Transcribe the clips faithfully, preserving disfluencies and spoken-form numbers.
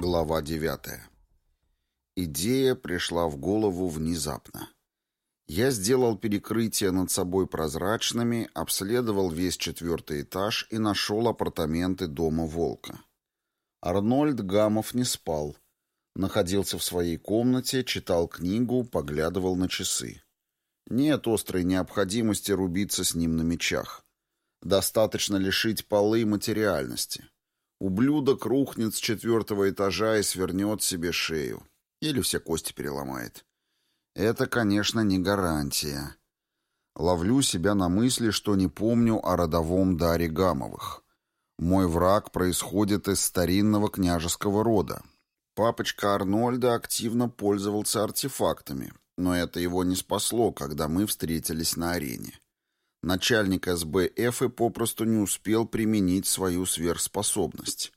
Глава девятая. Идея пришла в голову внезапно. Я сделал перекрытия над собой прозрачными, обследовал весь четвертый этаж и нашел апартаменты дома Волка. Арнольд Гамов не спал. Находился в своей комнате, читал книгу, поглядывал на часы. Нет острой необходимости рубиться с ним на мечах. Достаточно лишить полы материальности. Ублюдок рухнет с четвертого этажа и свернет себе шею. Или все кости переломает. Это, конечно, не гарантия. Ловлю себя на мысли, что не помню о родовом даре Гамовых. Мой враг происходит из старинного княжеского рода. Папочка Арнольда активно пользовался артефактами, но это его не спасло, когда мы встретились на арене. Начальник эс бэ эф и попросту не успел применить свою сверхспособность.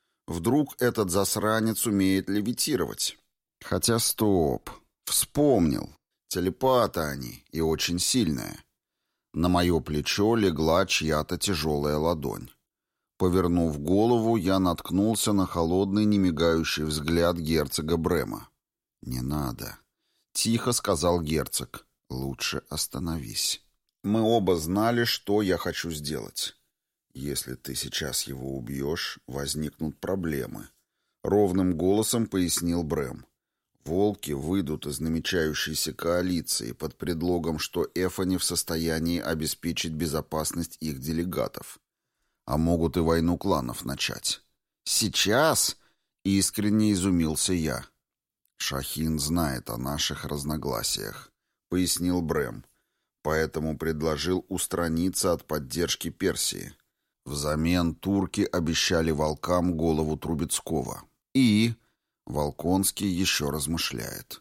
Вдруг этот засранец умеет левитировать? Хотя стоп. Вспомнил. Телепаты они, и очень сильные. На мое плечо легла чья-то тяжелая ладонь. Повернув голову, я наткнулся на холодный, немигающий взгляд герцога Брема. «Не надо», — тихо сказал герцог. «Лучше остановись». Мы оба знали, что я хочу сделать. «Если ты сейчас его убьешь, возникнут проблемы», — ровным голосом пояснил Брэм. «Волки выйдут из намечающейся коалиции под предлогом, что Эфа не в состоянии обеспечить безопасность их делегатов. А могут и войну кланов начать». «Сейчас?» — искренне изумился я. «Шахин знает о наших разногласиях», — пояснил Брэм. Поэтому предложил устраниться от поддержки Персии. Взамен турки обещали волкам голову Трубецкого. И Волконский еще размышляет.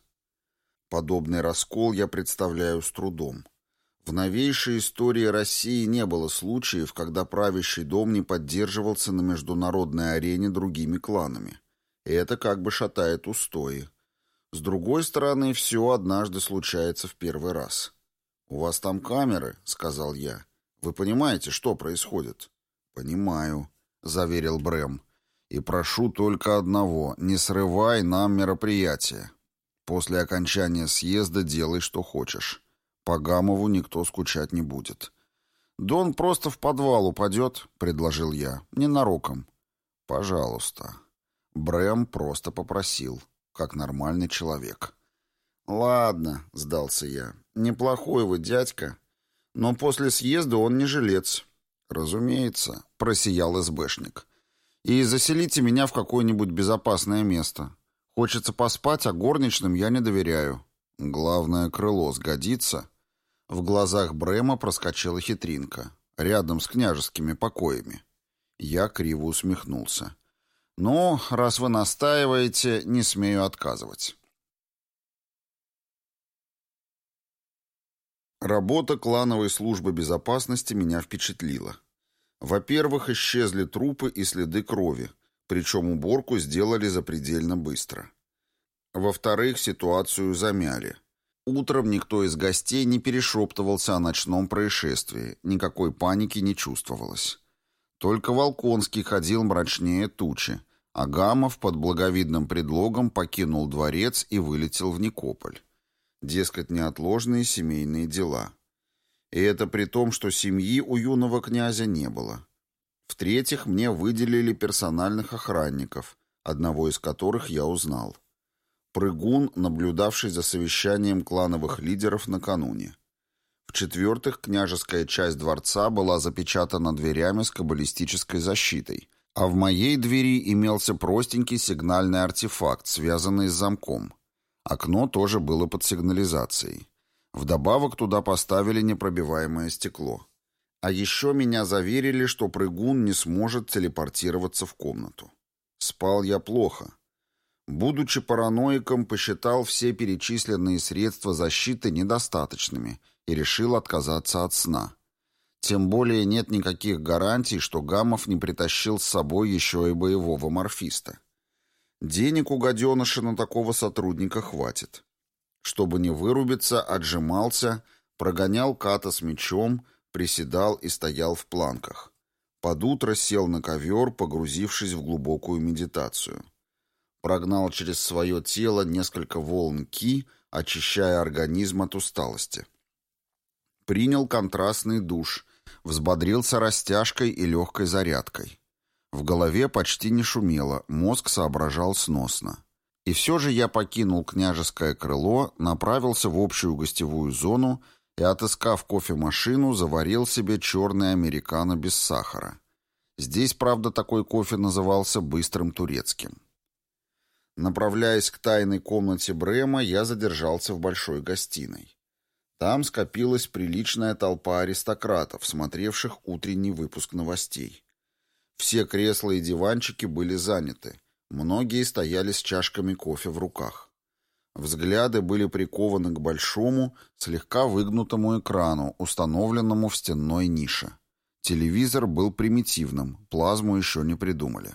Подобный раскол я представляю с трудом. В новейшей истории России не было случаев, когда правящий дом не поддерживался на международной арене другими кланами. И это как бы шатает устои. С другой стороны, все однажды случается в первый раз. «У вас там камеры», — сказал я. «Вы понимаете, что происходит?» «Понимаю», — заверил Брэм. «И прошу только одного — не срывай нам мероприятие. После окончания съезда делай, что хочешь. По Гамову никто скучать не будет». «Дон просто в подвал упадет», — предложил я. «Ненароком». «Пожалуйста». Брэм просто попросил, как нормальный человек. «Ладно», — сдался я. «Неплохой вы дядька. Но после съезда он не жилец». «Разумеется», — просиял эс бэшник. «И заселите меня в какое-нибудь безопасное место. Хочется поспать, а горничным я не доверяю». «Главное, крыло сгодится». В глазах Брэма проскочила хитринка. «Рядом с княжескими покоями». Я криво усмехнулся. «Ну, раз вы настаиваете, не смею отказывать». Работа клановой службы безопасности меня впечатлила. Во-первых, исчезли трупы и следы крови, причем уборку сделали запредельно быстро. Во-вторых, ситуацию замяли. Утром никто из гостей не перешептывался о ночном происшествии, никакой паники не чувствовалось. Только Волконский ходил мрачнее тучи, а Гамов под благовидным предлогом покинул дворец и вылетел в Никополь. Дескать, неотложные семейные дела. И это при том, что семьи у юного князя не было. В-третьих, мне выделили персональных охранников, одного из которых я узнал. Прыгун, наблюдавший за совещанием клановых лидеров накануне. В-четвертых, княжеская часть дворца была запечатана дверями с каббалистической защитой, а в моей двери имелся простенький сигнальный артефакт, связанный с замком. Окно тоже было под сигнализацией. Вдобавок туда поставили непробиваемое стекло. А еще меня заверили, что прыгун не сможет телепортироваться в комнату. Спал я плохо. Будучи параноиком, посчитал все перечисленные средства защиты недостаточными и решил отказаться от сна. Тем более нет никаких гарантий, что Гамов не притащил с собой еще и боевого морфиста. Денег у гаденыша на такого сотрудника хватит. Чтобы не вырубиться, отжимался, прогонял ката с мечом, приседал и стоял в планках. Под утро сел на ковер, погрузившись в глубокую медитацию. Прогнал через свое тело несколько волн ки, очищая организм от усталости. Принял контрастный душ, взбодрился растяжкой и легкой зарядкой. В голове почти не шумело, мозг соображал сносно. И все же я покинул княжеское крыло, направился в общую гостевую зону и, отыскав кофемашину, заварил себе черный американо без сахара. Здесь, правда, такой кофе назывался быстрым турецким. Направляясь к тайной комнате Брэма, я задержался в большой гостиной. Там скопилась приличная толпа аристократов, смотревших утренний выпуск новостей. Все кресла и диванчики были заняты. Многие стояли с чашками кофе в руках. Взгляды были прикованы к большому, слегка выгнутому экрану, установленному в стенной нише. Телевизор был примитивным, плазму еще не придумали.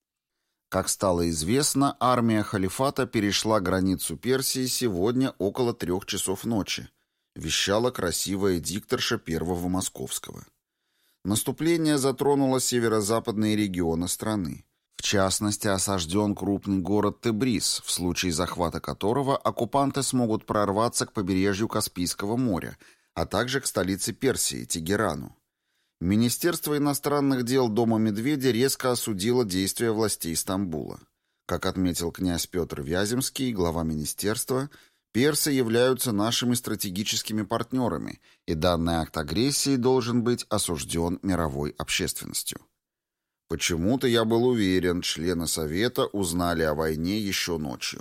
Как стало известно, армия халифата перешла границу Персии сегодня около трех часов ночи, вещала красивая дикторша Первого Московского. Наступление затронуло северо-западные регионы страны. В частности, осажден крупный город Тебриз, в случае захвата которого оккупанты смогут прорваться к побережью Каспийского моря, а также к столице Персии, Тегерану. Министерство иностранных дел Дома Медведя резко осудило действия властей Стамбула. Как отметил князь Петр Вяземский, глава министерства, персы являются нашими стратегическими партнерами, и данный акт агрессии должен быть осужден мировой общественностью. Почему-то я был уверен, члены Совета узнали о войне еще ночью.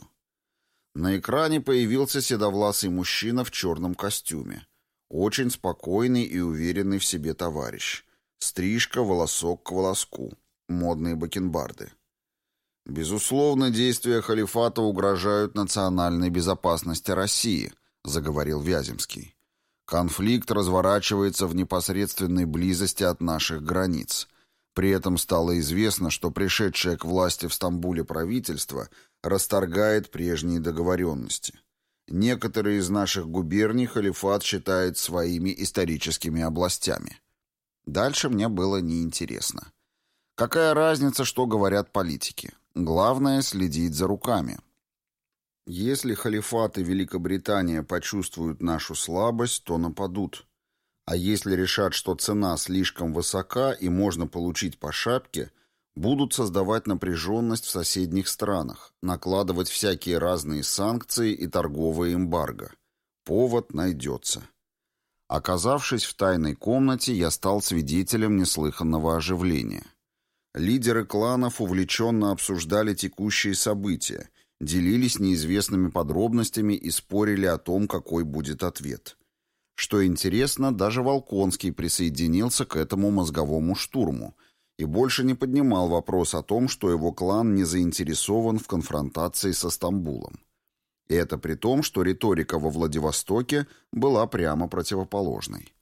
На экране появился седовласый мужчина в черном костюме. Очень спокойный и уверенный в себе товарищ. Стрижка, волосок к волоску. Модные бакенбарды. «Безусловно, действия халифата угрожают национальной безопасности России», — заговорил Вяземский. «Конфликт разворачивается в непосредственной близости от наших границ. При этом стало известно, что пришедшее к власти в Стамбуле правительство расторгает прежние договоренности. Некоторые из наших губерний халифат считает своими историческими областями». Дальше мне было неинтересно. Какая разница, что говорят политики? Главное — следить за руками. Если халифат и Великобритания почувствуют нашу слабость, то нападут. А если решат, что цена слишком высока и можно получить по шапке, будут создавать напряженность в соседних странах, накладывать всякие разные санкции и торговые эмбарго. Повод найдется. Оказавшись в тайной комнате, я стал свидетелем неслыханного оживления. Лидеры кланов увлеченно обсуждали текущие события, делились неизвестными подробностями и спорили о том, какой будет ответ. Что интересно, даже Волконский присоединился к этому мозговому штурму и больше не поднимал вопрос о том, что его клан не заинтересован в конфронтации со Стамбулом. И это при том, что риторика во Владивостоке была прямо противоположной.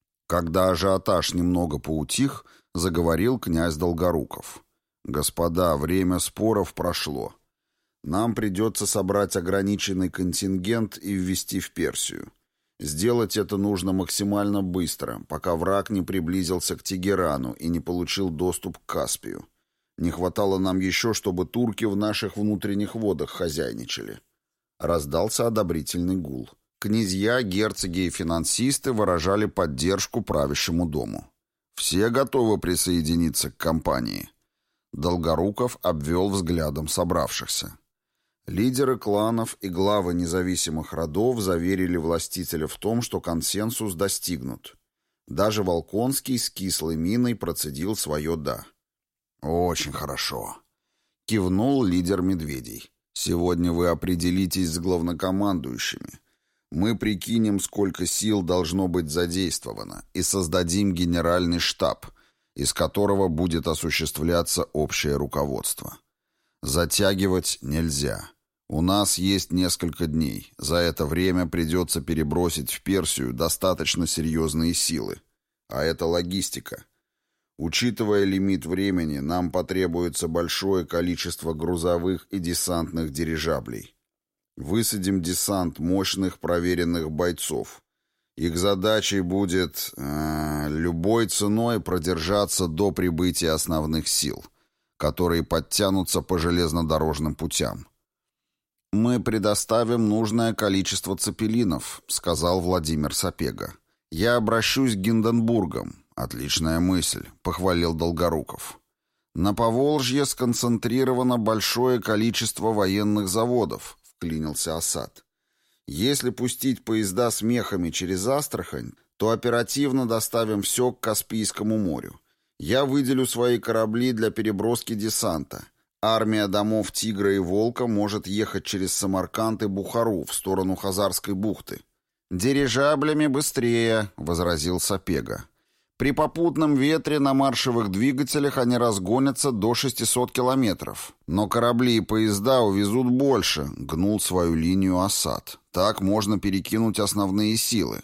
Когда ажиотаж немного поутих, заговорил князь Долгоруков. «Господа, время споров прошло. Нам придется собрать ограниченный контингент и ввести в Персию. Сделать это нужно максимально быстро, пока враг не приблизился к Тегерану и не получил доступ к Каспию. Не хватало нам еще, чтобы турки в наших внутренних водах хозяйничали». Раздался одобрительный гул. Князья, герцоги и финансисты выражали поддержку правящему дому. Все готовы присоединиться к кампании. Долгоруков обвел взглядом собравшихся. Лидеры кланов и главы независимых родов заверили властителя в том, что консенсус достигнут. Даже Волконский с кислой миной процедил свое «да». «Очень хорошо», — кивнул лидер медведей. «Сегодня вы определитесь с главнокомандующими. Мы прикинем, сколько сил должно быть задействовано, и создадим генеральный штаб, из которого будет осуществляться общее руководство. Затягивать нельзя. У нас есть несколько дней. За это время придется перебросить в Персию достаточно серьезные силы. А это логистика. Учитывая лимит времени, нам потребуется большое количество грузовых и десантных дирижаблей. Высадим десант мощных проверенных бойцов. Их задачей будет э, любой ценой продержаться до прибытия основных сил. которые подтянутся по железнодорожным путям. «Мы предоставим нужное количество цепелинов», — сказал Владимир Сапега. «Я обращусь к Гинденбургам». «Отличная мысль», — похвалил Долгоруков. «На Поволжье сконцентрировано большое количество военных заводов», — вклинился Асад. «Если пустить поезда с мехами через Астрахань, то оперативно доставим все к Каспийскому морю. Я выделю свои корабли для переброски десанта. Армия домов Тигра и Волка может ехать через Самарканд и Бухару в сторону Хазарской бухты». «Дирижаблями быстрее», — возразил Сапега. «При попутном ветре на маршевых двигателях они разгонятся до шестисот километров. Но корабли и поезда увезут больше», — гнул свою линию Асад. «Так можно перекинуть основные силы».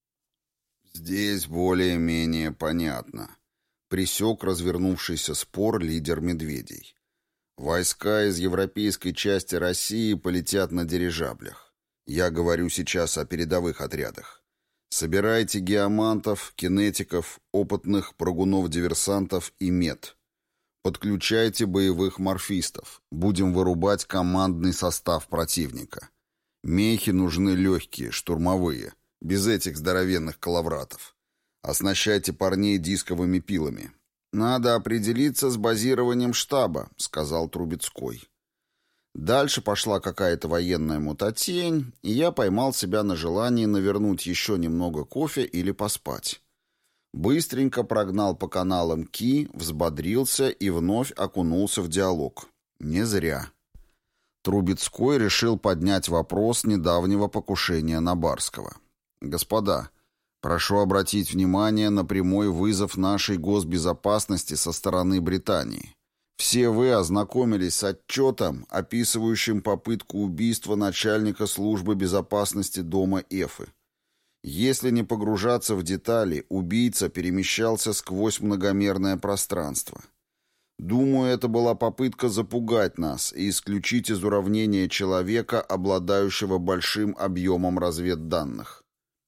«Здесь более-менее понятно», — пресек развернувшийся спор лидер «Медведей». «Войска из европейской части России полетят на дирижаблях. Я говорю сейчас о передовых отрядах. Собирайте геомантов, кинетиков, опытных прыгунов-диверсантов и мед. Подключайте боевых морфистов. Будем вырубать командный состав противника. Мехи нужны легкие, штурмовые, без этих здоровенных коловратов. Оснащайте парней дисковыми пилами». «Надо определиться с базированием штаба», — сказал Трубецкой. Дальше пошла какая-то военная мутатень, и я поймал себя на желании навернуть еще немного кофе или поспать. Быстренько прогнал по каналам Ки, взбодрился и вновь окунулся в диалог. Не зря. Трубецкой решил поднять вопрос недавнего покушения на Барского. «Господа, прошу обратить внимание на прямой вызов нашей госбезопасности со стороны Британии. Все вы ознакомились с отчетом, описывающим попытку убийства начальника службы безопасности дома Эфы. Если не погружаться в детали, убийца перемещался сквозь многомерное пространство. Думаю, это была попытка запугать нас и исключить из уравнения человека, обладающего большим объемом разведданных».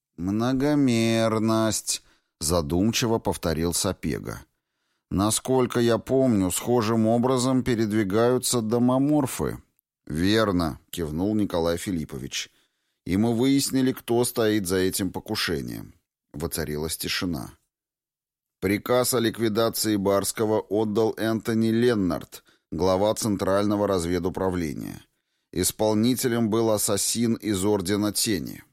«Многомерность», — задумчиво повторил Сапега. «Насколько я помню, схожим образом передвигаются домоморфы». «Верно», — кивнул Николай Филиппович. «И мы выяснили, кто стоит за этим покушением». Воцарилась тишина. Приказ о ликвидации Барского отдал Энтони Леннард, глава Центрального разведуправления. Исполнителем был ассасин из Ордена Тени.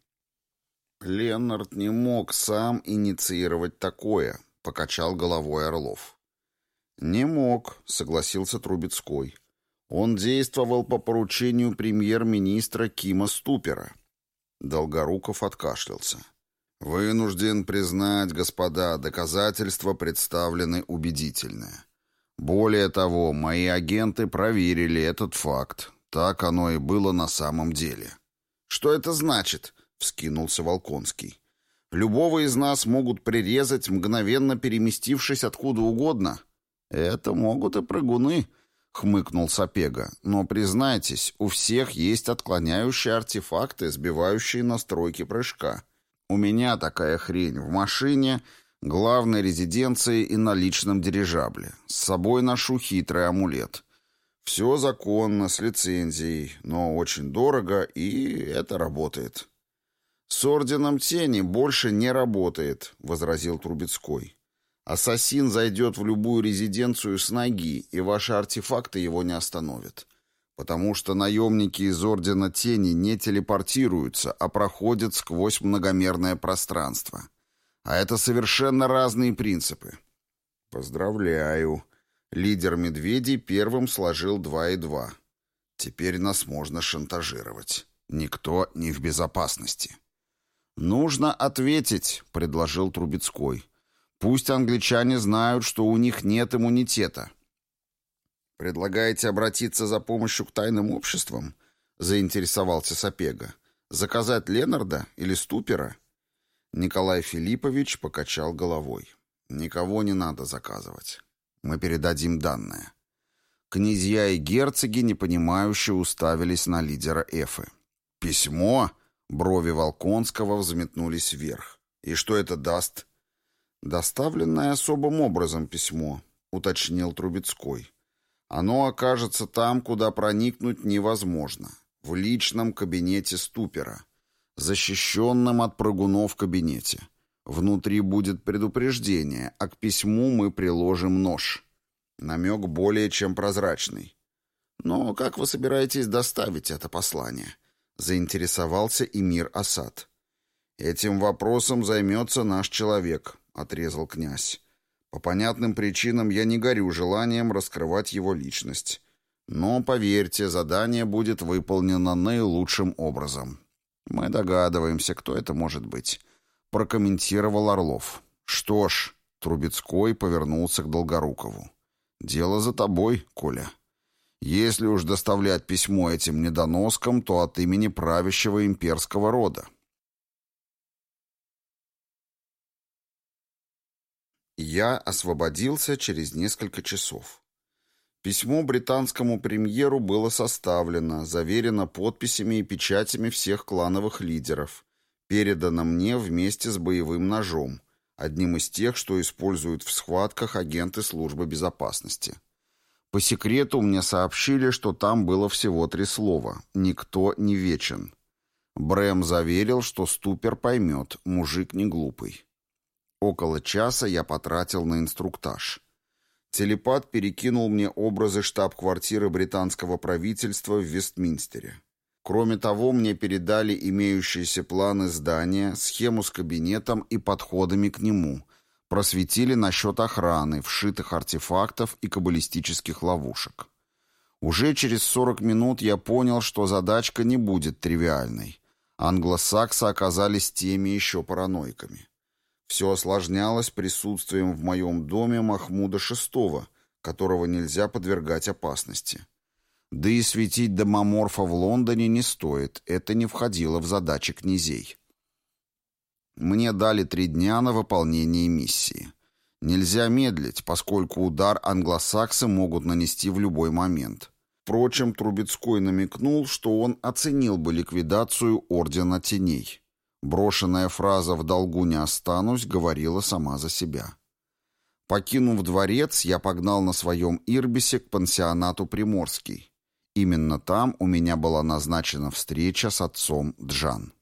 «Леннард не мог сам инициировать такое», — покачал головой Орлов. «Не мог», — согласился Трубецкой. «Он действовал по поручению премьер-министра Кима Ступера». Долгоруков откашлялся. «Вынужден признать, господа, доказательства представлены убедительные. Более того, мои агенты проверили этот факт. Так оно и было на самом деле». «Что это значит?» — вскинулся Волконский. «Любого из нас могут прирезать, мгновенно переместившись откуда угодно». «Это могут и прыгуны», — хмыкнул Сапега. «Но, признайтесь, у всех есть отклоняющие артефакты, сбивающие настройки прыжка. У меня такая хрень в машине, главной резиденции и на личном дирижабле. С собой ношу хитрый амулет. Все законно, с лицензией, но очень дорого, и это работает». «С Орденом Тени больше не работает», — возразил Трубецкой. «Ассасин зайдет в любую резиденцию с ноги, и ваши артефакты его не остановят. Потому что наемники из Ордена Тени не телепортируются, а проходят сквозь многомерное пространство. А это совершенно разные принципы». «Поздравляю». Лидер Медведей первым сложил два и два. «Теперь нас можно шантажировать. Никто не в безопасности». «Нужно ответить», — предложил Трубецкой. «Пусть англичане знают, что у них нет иммунитета». «Предлагаете обратиться за помощью к тайным обществам?» — заинтересовался Сапега. «Заказать Леннарда или Ступера?» Николай Филиппович покачал головой. «Никого не надо заказывать. Мы передадим данные». Князья и герцоги непонимающе уставились на лидера Эфы. «Письмо?» Брови Волконского взметнулись вверх. «И что это даст?» «Доставленное особым образом письмо», — уточнил Трубецкой. Оно окажется там, куда проникнуть невозможно, в личном кабинете ступера, защищенном от прыгунов кабинете. Внутри будет предупреждение, а к письму мы приложим нож. Намек более чем прозрачный. «Но как вы собираетесь доставить это послание?» — заинтересовался эмир Асад. «Этим вопросом займется наш человек», — отрезал князь. «По понятным причинам я не горю желанием раскрывать его личность. Но, поверьте, задание будет выполнено наилучшим образом». «Мы догадываемся, кто это может быть», — прокомментировал Орлов. «Что ж», — Трубецкой повернулся к Долгорукову. «Дело за тобой, Коля. Если уж доставлять письмо этим недоноскам, то от имени правящего имперского рода». Я освободился через несколько часов. Письмо британскому премьеру было составлено, заверено подписями и печатями всех клановых лидеров, передано мне вместе с боевым ножом, одним из тех, что используют в схватках агенты службы безопасности. По секрету мне сообщили, что там было всего три слова «Никто не вечен». Брэм заверил, что ступер поймет, мужик не глупый. Около часа я потратил на инструктаж. Телепат перекинул мне образы штаб-квартиры британского правительства в Вестминстере. Кроме того, мне передали имеющиеся планы здания, схему с кабинетом и подходами к нему, просветили насчет охраны, вшитых артефактов и каббалистических ловушек. Уже через сорок минут я понял, что задачка не будет тривиальной. Англосаксы оказались теми еще параноиками. Все осложнялось присутствием в моем доме Махмуда шестого, которого нельзя подвергать опасности. Да и светить домоморфа в Лондоне не стоит, это не входило в задачи князей. Мне дали три дня на выполнение миссии. Нельзя медлить, поскольку удар англосаксы могут нанести в любой момент. Впрочем, Трубецкой намекнул, что он оценил бы ликвидацию Ордена Теней. Брошенная фраза «в долгу не останусь» говорила сама за себя. Покинув дворец, я погнал на своем ирбисе к пансионату «Приморский». Именно там у меня была назначена встреча с отцом Джан.